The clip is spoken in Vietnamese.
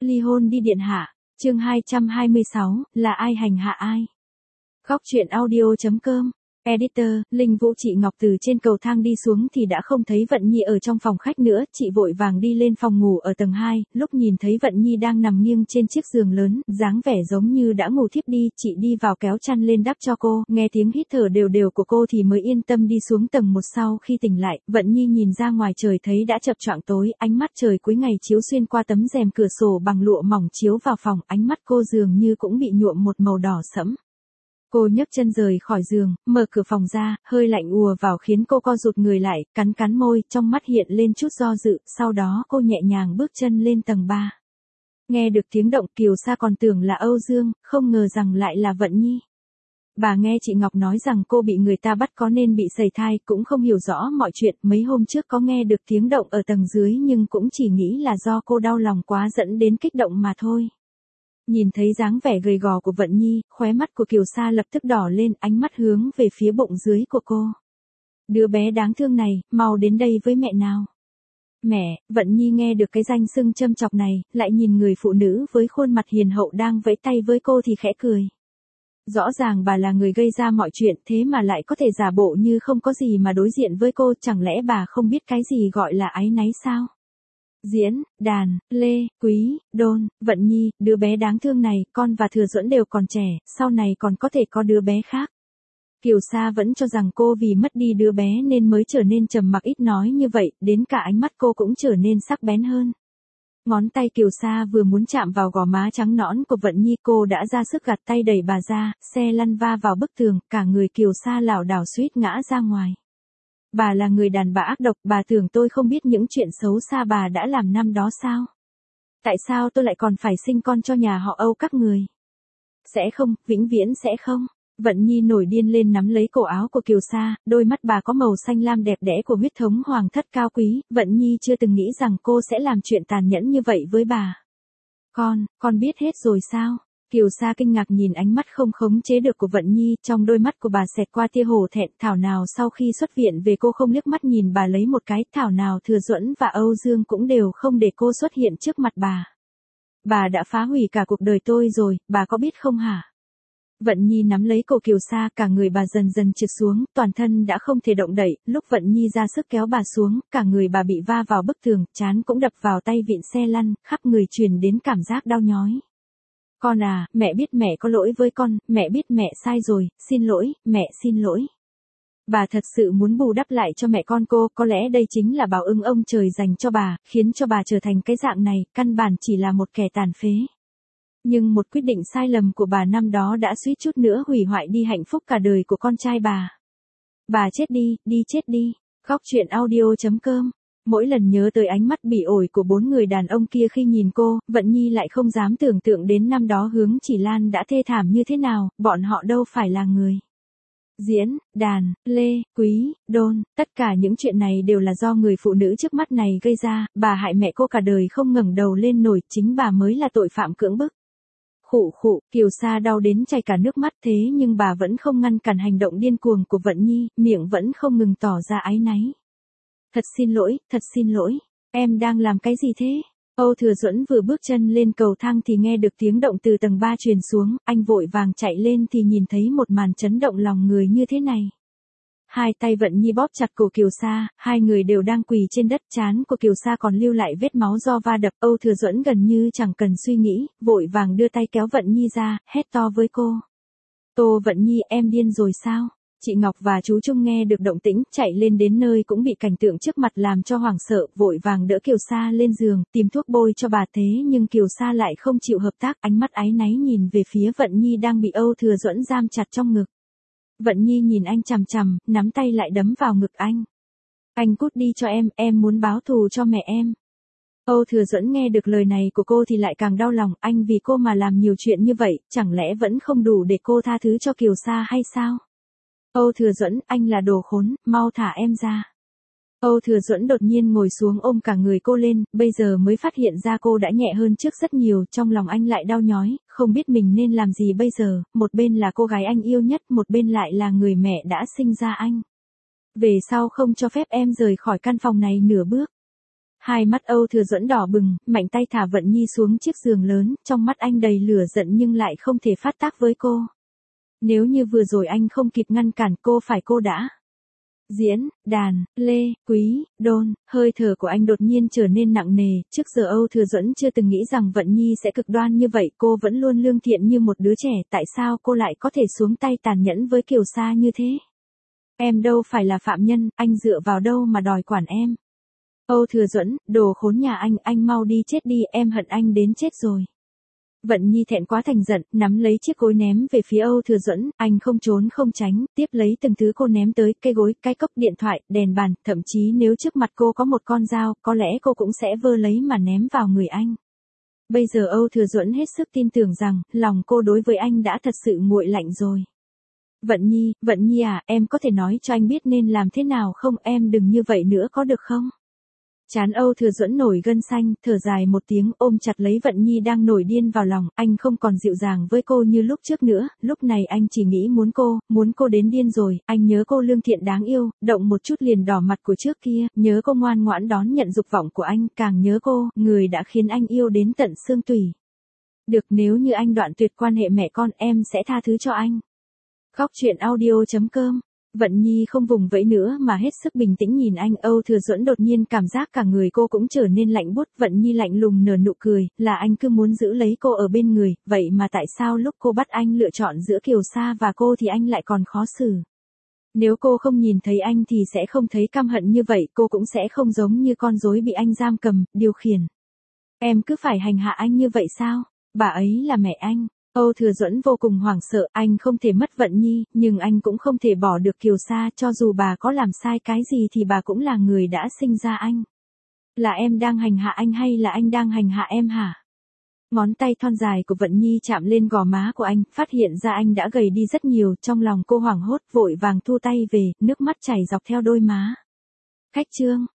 Ly hôn đi điện hạ. Chương 226, là ai hành hạ ai? Góc truyện audio.com. Editor, Linh Vũ. Chị Ngọc từ trên cầu thang đi xuống thì đã không thấy Vận Nhi ở trong phòng khách nữa, chị vội vàng đi lên phòng ngủ ở tầng 2, lúc nhìn thấy Vận Nhi đang nằm nghiêng trên chiếc giường lớn, dáng vẻ giống như đã ngủ thiếp đi, chị đi vào kéo chăn lên đắp cho cô, nghe tiếng hít thở đều đều của cô thì mới yên tâm đi xuống tầng 1. Sau khi tỉnh lại, Vận Nhi nhìn ra ngoài trời thấy đã chập choạng tối, ánh mắt trời cuối ngày chiếu xuyên qua tấm rèm cửa sổ bằng lụa mỏng chiếu vào phòng, ánh mắt cô dường như cũng bị nhuộm một màu đỏ sẫm. Cô nhấc chân rời khỏi giường, mở cửa phòng ra, hơi lạnh ùa vào khiến cô co rụt người lại, cắn môi, trong mắt hiện lên chút do dự, sau đó cô nhẹ nhàng bước chân lên tầng 3. Nghe được tiếng động, Kiều Sa còn tưởng là Âu Dương, không ngờ rằng lại là Vận Nhi. Bà nghe chị Ngọc nói rằng cô bị người ta bắt có nên bị sẩy thai, cũng không hiểu rõ mọi chuyện, mấy hôm trước có nghe được tiếng động ở tầng dưới nhưng cũng chỉ nghĩ là do cô đau lòng quá dẫn đến kích động mà thôi. Nhìn thấy dáng vẻ gầy gò của Vận Nhi, khóe mắt của Kiều Sa lập tức đỏ lên, ánh mắt hướng về phía bụng dưới của cô. Đứa bé đáng thương này, mau đến đây với mẹ nào. Mẹ. Vận Nhi nghe được cái danh xưng châm chọc này, lại nhìn người phụ nữ với khuôn mặt hiền hậu đang vẫy tay với cô thì khẽ cười. Rõ ràng bà là người gây ra mọi chuyện, thế mà lại có thể giả bộ như không có gì mà đối diện với cô, chẳng lẽ bà không biết cái gì gọi là áy náy sao? Diễn, Đàn, Lê, Quý, Đôn, Vận Nhi, đứa bé đáng thương này, con và Thừa Duẫn đều còn trẻ, sau này còn có thể có đứa bé khác. Kiều Sa vẫn cho rằng cô vì mất đi đứa bé nên mới trở nên trầm mặc ít nói như vậy, đến cả ánh mắt cô cũng trở nên sắc bén hơn. Ngón tay Kiều Sa vừa muốn chạm vào gò má trắng nõn của Vận Nhi, cô đã ra sức gạt tay đẩy bà ra, xe lăn va vào bức tường, cả người Kiều Sa lảo đảo suýt ngã ra ngoài. Bà là người đàn bà ác độc, bà tưởng tôi không biết những chuyện xấu xa bà đã làm năm đó sao? Tại sao tôi lại còn phải sinh con cho nhà họ Âu các người? Sẽ không, vĩnh viễn sẽ không. Vận Nhi nổi điên lên nắm lấy cổ áo của Kiều Sa, đôi mắt bà có màu xanh lam đẹp đẽ của huyết thống hoàng thất cao quý, Vận Nhi chưa từng nghĩ rằng cô sẽ làm chuyện tàn nhẫn như vậy với bà. Con biết hết rồi sao? Kiều Sa kinh ngạc nhìn ánh mắt không khống chế được của Vận Nhi, trong đôi mắt của bà xẹt qua tia hổ thẹn, thảo nào sau khi xuất viện về cô không liếc mắt nhìn bà lấy một cái, thảo nào Thừa Duẫn và Âu Dương cũng đều không để cô xuất hiện trước mặt bà. Bà đã phá hủy cả cuộc đời tôi rồi, bà có biết không hả? Vận Nhi nắm lấy cổ Kiều Sa, cả người bà dần dần trượt xuống, toàn thân đã không thể động đậy, lúc Vận Nhi ra sức kéo bà xuống, cả người bà bị va vào bức tường, trán cũng đập vào tay vịn xe lăn, khắp người truyền đến cảm giác đau nhói. Con à, mẹ biết mẹ có lỗi với con, mẹ biết mẹ sai rồi, xin lỗi, mẹ xin lỗi. Bà thật sự muốn bù đắp lại cho mẹ con cô, có lẽ đây chính là báo ứng ông trời dành cho bà, khiến cho bà trở thành cái dạng này, căn bản chỉ là một kẻ tàn phế. Nhưng một quyết định sai lầm của bà năm đó đã suýt chút nữa hủy hoại đi hạnh phúc cả đời của con trai bà. Bà chết đi chết đi. Góc truyện audio.com. Mỗi lần nhớ tới ánh mắt bỉ ổi của 4 người đàn ông kia khi nhìn cô, Vận Nhi lại không dám tưởng tượng đến năm đó Hướng Chỉ Lan đã thê thảm như thế nào, bọn họ đâu phải là người. Diễn, Đàn, Lê, Quý, Đôn, tất cả những chuyện này đều là do người phụ nữ trước mắt này gây ra, bà hại mẹ cô cả đời không ngẩng đầu lên nổi, chính bà mới là tội phạm cưỡng bức. Khụ, Kiều Sa đau đến chảy cả nước mắt, thế nhưng bà vẫn không ngăn cản hành động điên cuồng của Vận Nhi, miệng vẫn không ngừng tỏ ra áy náy. Thật xin lỗi, em đang làm cái gì thế? Âu Thừa Duẫn vừa bước chân lên cầu thang thì nghe được tiếng động từ tầng 3 truyền xuống, anh vội vàng chạy lên thì nhìn thấy một màn chấn động lòng người như thế này. Hai tay Vận Nhi bóp chặt cổ Kiều Sa, hai người đều đang quỳ trên đất, trán của Kiều Sa còn lưu lại vết máu do va đập. Âu Thừa Duẫn gần như chẳng cần suy nghĩ, vội vàng đưa tay kéo Vận Nhi ra, hét to với cô. Tô Vận Nhi, em điên rồi sao? Chị Ngọc và chú Trung nghe được động tĩnh, chạy lên đến nơi cũng bị cảnh tượng trước mặt làm cho hoảng sợ, vội vàng đỡ Kiều Sa lên giường, tìm thuốc bôi cho bà, thế nhưng Kiều Sa lại không chịu hợp tác, ánh mắt áy náy nhìn về phía Vận Nhi đang bị Âu Thừa Duẫn giam chặt trong ngực. Vận Nhi nhìn anh chằm chằm, nắm tay lại đấm vào ngực anh. Anh cút đi cho em muốn báo thù cho mẹ em. Âu Thừa Duẫn nghe được lời này của cô thì lại càng đau lòng, anh vì cô mà làm nhiều chuyện như vậy, chẳng lẽ vẫn không đủ để cô tha thứ cho Kiều Sa hay sao? Âu Thừa Duẫn, anh là đồ khốn, mau thả em ra. Âu Thừa Duẫn đột nhiên ngồi xuống ôm cả người cô lên, bây giờ mới phát hiện ra cô đã nhẹ hơn trước rất nhiều, trong lòng anh lại đau nhói, không biết mình nên làm gì bây giờ, một bên là cô gái anh yêu nhất, một bên lại là người mẹ đã sinh ra anh. Về sau không cho phép em rời khỏi căn phòng này nửa bước. Hai mắt Âu Thừa Duẫn đỏ bừng, mạnh tay thả Vận Nhi xuống chiếc giường lớn, trong mắt anh đầy lửa giận nhưng lại không thể phát tác với cô. Nếu như vừa rồi anh không kịp ngăn cản cô đã. Diễn, đàn, lê, quý, đôn, hơi thở của anh đột nhiên trở nên nặng nề, trước giờ Âu Thừa Duẫn chưa từng nghĩ rằng Vận Nhi sẽ cực đoan như vậy, cô vẫn luôn lương thiện như một đứa trẻ, tại sao cô lại có thể xuống tay tàn nhẫn với Kiều Sa như thế? Em đâu phải là phạm nhân, anh dựa vào đâu mà đòi quản em? Âu Thừa Duẫn, đồ khốn nhà anh mau đi chết đi, em hận anh đến chết rồi. Vận Nhi thẹn quá thành giận, nắm lấy chiếc gối ném về phía Âu Thừa Duẫn, anh không trốn không tránh, tiếp lấy từng thứ cô ném tới, cây gối, cái cốc, điện thoại, đèn bàn, thậm chí nếu trước mặt cô có một con dao, có lẽ cô cũng sẽ vơ lấy mà ném vào người anh. Bây giờ Âu Thừa Duẫn hết sức tin tưởng rằng, lòng cô đối với anh đã thật sự nguội lạnh rồi. Vận Nhi à, em có thể nói cho anh biết nên làm thế nào không, em đừng như vậy nữa có được không? Trán Âu Thừa Duẫn nổi gân xanh, thở dài một tiếng, ôm chặt lấy Vận Nhi đang nổi điên vào lòng, anh không còn dịu dàng với cô như lúc trước nữa, lúc này anh chỉ nghĩ muốn cô đến điên rồi, anh nhớ cô lương thiện đáng yêu, động một chút liền đỏ mặt của trước kia, nhớ cô ngoan ngoãn đón nhận dục vọng của anh, càng nhớ cô, người đã khiến anh yêu đến tận xương tủy. Được, nếu như anh đoạn tuyệt quan hệ mẹ con em sẽ tha thứ cho anh. Khóc chuyện audio.com. Vận Nhi không vùng vẫy nữa mà hết sức bình tĩnh nhìn anh. Âu Thừa Duẫn đột nhiên cảm giác cả người cô cũng trở nên lạnh buốt. Vận Nhi lạnh lùng nở nụ cười, là anh cứ muốn giữ lấy cô ở bên người, vậy mà tại sao lúc cô bắt anh lựa chọn giữa Kiều Sa và cô thì anh lại còn khó xử. Nếu cô không nhìn thấy anh thì sẽ không thấy căm hận như vậy, cô cũng sẽ không giống như con rối bị anh giam cầm, điều khiển. Em cứ phải hành hạ anh như vậy sao? Bà ấy là mẹ anh. Âu Thừa Duẫn vô cùng hoảng sợ, anh không thể mất Vận Nhi, nhưng anh cũng không thể bỏ được Kiều Sa, cho dù bà có làm sai cái gì thì bà cũng là người đã sinh ra anh. Là em đang hành hạ anh hay là anh đang hành hạ em hả? Ngón tay thon dài của Vận Nhi chạm lên gò má của anh, phát hiện ra anh đã gầy đi rất nhiều, trong lòng cô hoảng hốt, vội vàng thu tay về, nước mắt chảy dọc theo đôi má. Khách trương.